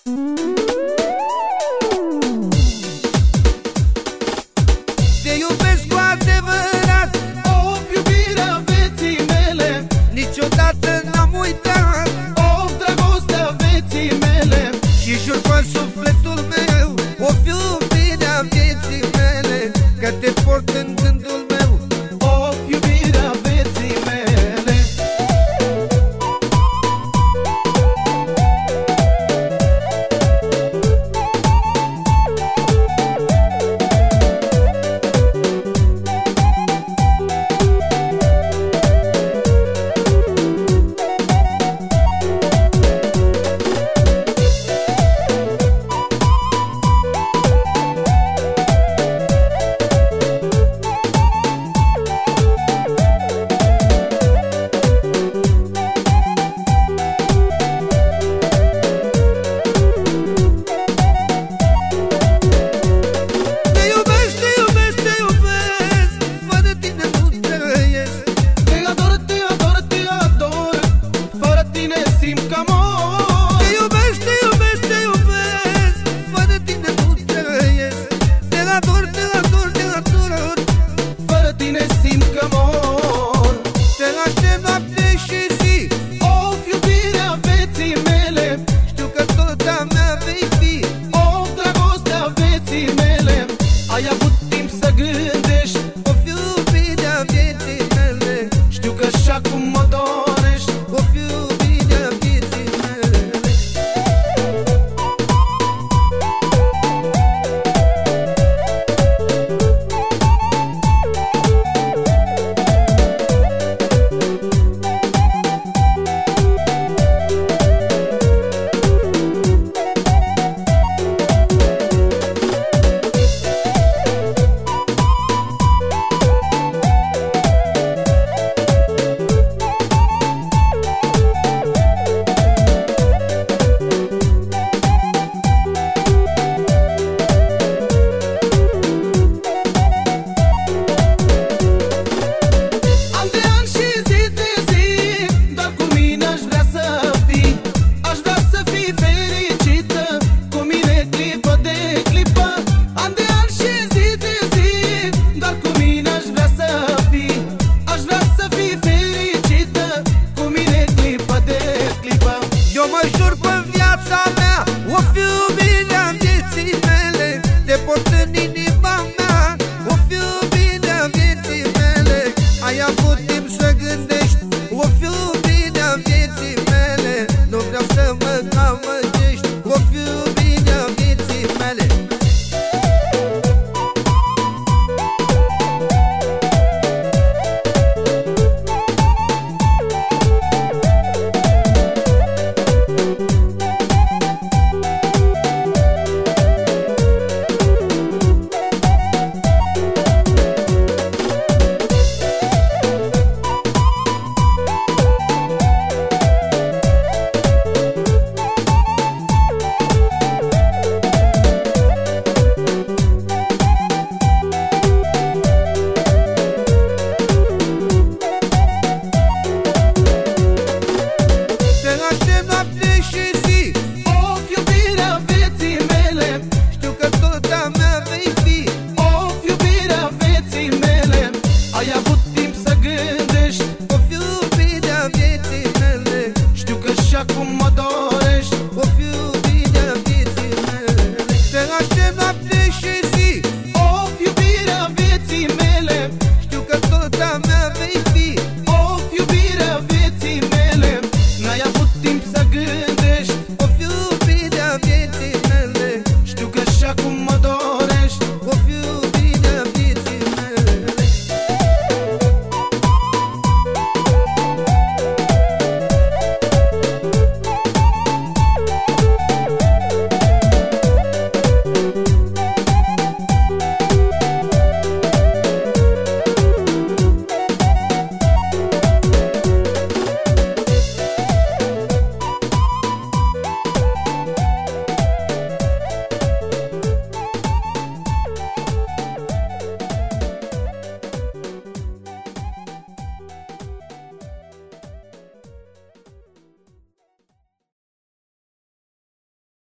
Te iubesc cu adevărat, Of, iubirea vieții mele, niciodată n-am uitat. of, dragostea vieții mele, Și jur pe sufletul meu, o fi iubirea vieții mele, că te port în gândul meu. of, iubirea vieții mele. Te iubesc, te iubesc, te iubesc, fără tine nu trăiesc. Te ador, te ador, te ador, fără tine simt că mor. Te iubesc, te iubesc, te iubesc, fără tine nu trăiesc. Te ador, te ador, te ador, Fără tine simt că mor. te aștept noapte și zi. Of, iubirea vieții mele, Știu că tot a mea vei fi. of, dragostea vieții mele, ai avut timp să gândești. O fi iubirea vieții mele, Știu că și acum mă dorești. o fi iubirea vieții mele. An de an și zi de zi, doar cu mine aș vrea să fii. Aș vrea să fii fericită cu mine clipă de clipă. An de an și zi de zi, doar cu mine aș vrea să fii. Aș vrea să fii fericită cu mine clipă de clipă. Eu mă jur pe viața mea, o fi iubirea vieții mele. Te port în inima mea, o fi iubirea vieții mele. Ai avut timp să gândești, o fi iubirea vieții mele. Nu vreau să mă amăgești, o fi iubirea vieții mele. Te aștept noapte și zi. Of, iubirea vieții mele, Știu că tot a mea vei fi. of, iubirea vieții mele, ai avut timp să gândești. O fi iubirea vieții mele, Știu că și acum mă dorești. o fi